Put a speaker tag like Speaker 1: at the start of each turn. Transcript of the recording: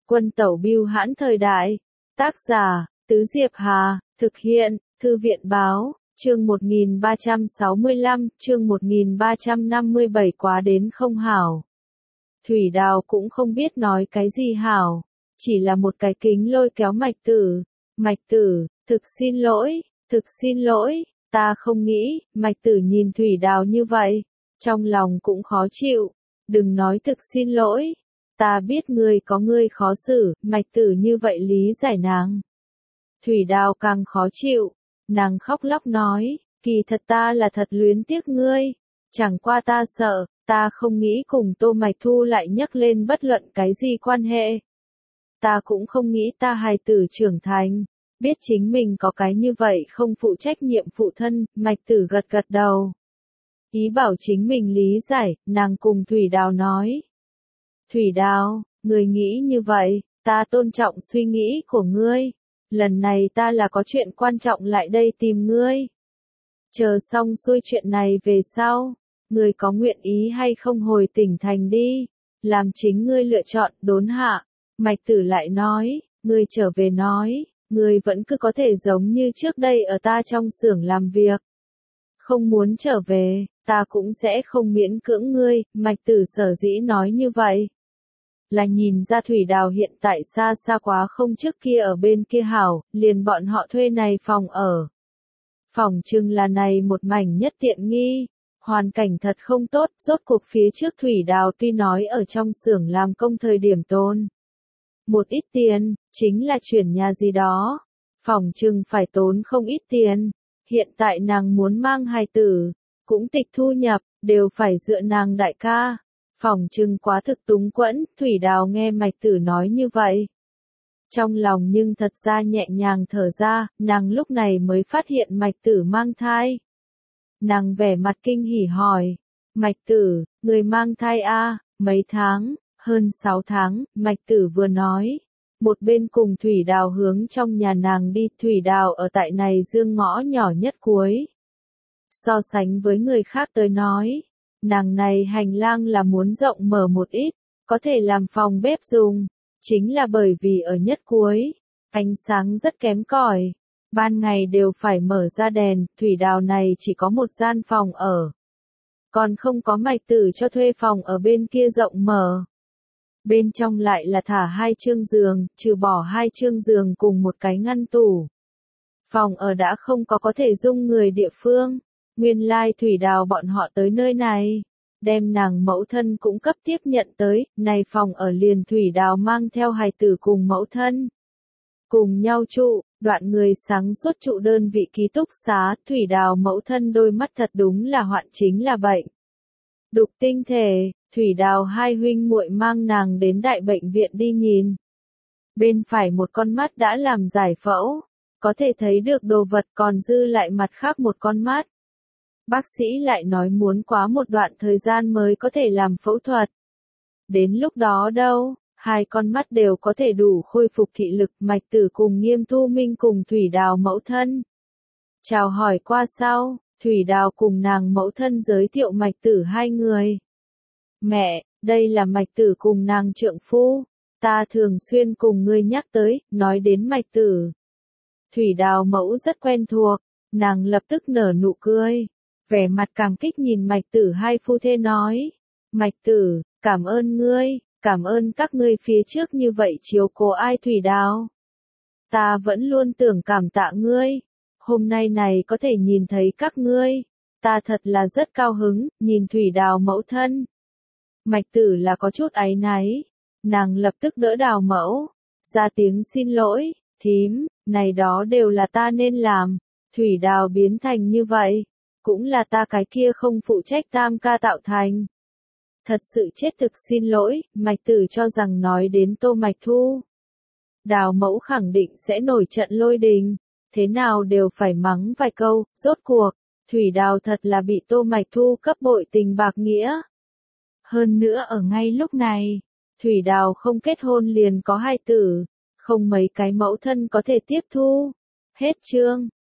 Speaker 1: Quân tẩu bưu hãn thời đại. Tác giả, Tứ Diệp Hà, thực hiện, Thư viện báo, chương 1365, chương 1357 quá đến không hảo. Thủy Đào cũng không biết nói cái gì hảo, chỉ là một cái kính lôi kéo Mạch Tử. Mạch Tử, thực xin lỗi, ta không nghĩ. Mạch Tử nhìn Thủy Đào như vậy, trong lòng cũng khó chịu. Đừng nói thực xin lỗi, ta biết ngươi có ngươi khó xử. Mạch Tử như vậy lý giải nàng. Thủy Đào càng khó chịu, nàng khóc lóc nói, kỳ thật ta là thật luyến tiếc ngươi, chẳng qua ta sợ, ta không nghĩ cùng Tô Mạch Thu lại nhắc lên bất luận cái gì quan hệ. Ta cũng không nghĩ ta hài tử trưởng thành, biết chính mình có cái như vậy không phụ trách nhiệm phụ thân. Mạch Tử gật gật đầu, ý bảo chính mình lý giải. Nàng cùng Thủy Đào nói, Thủy Đào, ngươi nghĩ như vậy, ta tôn trọng suy nghĩ của ngươi. Lần này ta là có chuyện quan trọng lại đây tìm ngươi. Chờ xong xuôi chuyện này về sau, ngươi có nguyện ý hay không hồi tỉnh thành đi, làm chính ngươi lựa chọn. Đốn hạ, Mạch Tử lại nói, ngươi trở về nói, ngươi vẫn cứ có thể giống như trước đây ở ta trong xưởng làm việc. Không muốn trở về, ta cũng sẽ không miễn cưỡng ngươi. Mạch Tử sở dĩ nói như vậy, là nhìn ra Thủy Đào hiện tại xa xa quá không trước kia ở bên kia hảo, liền bọn họ thuê này phòng ở. Phòng chừng là này một mảnh nhất tiện nghi, hoàn cảnh thật không tốt. Rốt cuộc phía trước Thủy Đào tuy nói ở trong xưởng làm công thời điểm tốn một ít tiền, chính là chuyển nhà gì đó, phòng chừng phải tốn không ít tiền. Hiện tại nàng muốn mang hài tử, cũng tịch thu nhập, đều phải dựa nàng đại ca. Phòng chừng quá thực túng quẫn. Thủy Đào nghe Mạch Tử nói như vậy, trong lòng nhưng thật ra nhẹ nhàng thở ra. Nàng lúc này mới phát hiện Mạch Tử mang thai. Nàng vẻ mặt kinh hỉ hỏi, Mạch Tử, người mang thai a? Mấy tháng? Hơn 6 tháng. Mạch Tử vừa nói, một bên cùng Thủy Đào hướng trong nhà nàng đi. Thủy Đào ở tại này dương ngõ nhỏ nhất cuối. So sánh với người khác tới nói, nàng này hành lang là muốn rộng mở một ít, có thể làm phòng bếp dùng. Chính là bởi vì ở nhất cuối, ánh sáng rất kém cỏi, ban ngày đều phải mở ra đèn. Thủy Đào này chỉ có một gian phòng ở, còn không có Mạch Tử cho thuê phòng ở bên kia rộng mở. Bên trong lại là thả 2 chương giường, trừ bỏ 2 chương giường cùng một cái ngăn tủ. Phòng ở đã không có thể dung người địa phương. Nguyên lai Thủy Đào bọn họ tới nơi này, đem nàng mẫu thân cũng cấp tiếp nhận tới. Này phòng ở liền Thủy Đào mang theo hài tử cùng mẫu thân cùng nhau trụ. Đoạn người sáng suốt trụ đơn vị ký túc xá. Thủy Đào mẫu thân đôi mắt thật đúng là hoạn, chính là bệnh đục tinh thể. Thủy Đào hai huynh muội mang nàng đến đại bệnh viện đi nhìn. Bên phải một con mắt đã làm giải phẫu, có thể thấy được đồ vật, còn dư lại mặt khác một con mắt. Bác sĩ lại nói muốn quá một đoạn thời gian mới có thể làm phẫu thuật. Đến lúc đó đâu, 2 con mắt đều có thể đủ khôi phục thị lực. Mạch Tử cùng Nghiêm Thu Minh cùng Thủy Đào mẫu thân chào hỏi qua sau, Thủy Đào cùng nàng mẫu thân giới thiệu Mạch Tử hai người. Mẹ, đây là Mạch Tử cùng nàng trượng phu, ta thường xuyên cùng ngươi nhắc tới. Nói đến Mạch Tử, Thủy Đào mẫu rất quen thuộc, nàng lập tức nở nụ cười, vẻ mặt cảm kích nhìn Mạch Tử hai phu thê nói, Mạch Tử, cảm ơn ngươi, cảm ơn các ngươi phía trước như vậy chiếu cố ai. Thủy Đào, ta vẫn luôn tưởng cảm tạ ngươi, hôm nay này có thể nhìn thấy các ngươi, ta thật là rất cao hứng. Nhìn Thủy Đào mẫu thân, Mạch Tử là có chút áy náy, nàng lập tức đỡ Đào mẫu, ra tiếng xin lỗi, thím, này đó đều là ta nên làm, Thủy Đào biến thành như vậy, cũng là ta cái kia không phụ trách tam ca tạo thành. Thật sự chết thực xin lỗi. Mạch Tử cho rằng nói đến Tô Mạch Thu, Đào mẫu khẳng định sẽ nổi trận lôi đình, thế nào đều phải mắng vài câu. Rốt cuộc, Thủy Đào thật là bị Tô Mạch Thu cấp bội tình bạc nghĩa. Hơn nữa ở ngay lúc này, Thủy Đào không kết hôn liền có hài tử, không mấy cái mẫu thân có thể tiếp thu. Hết chương.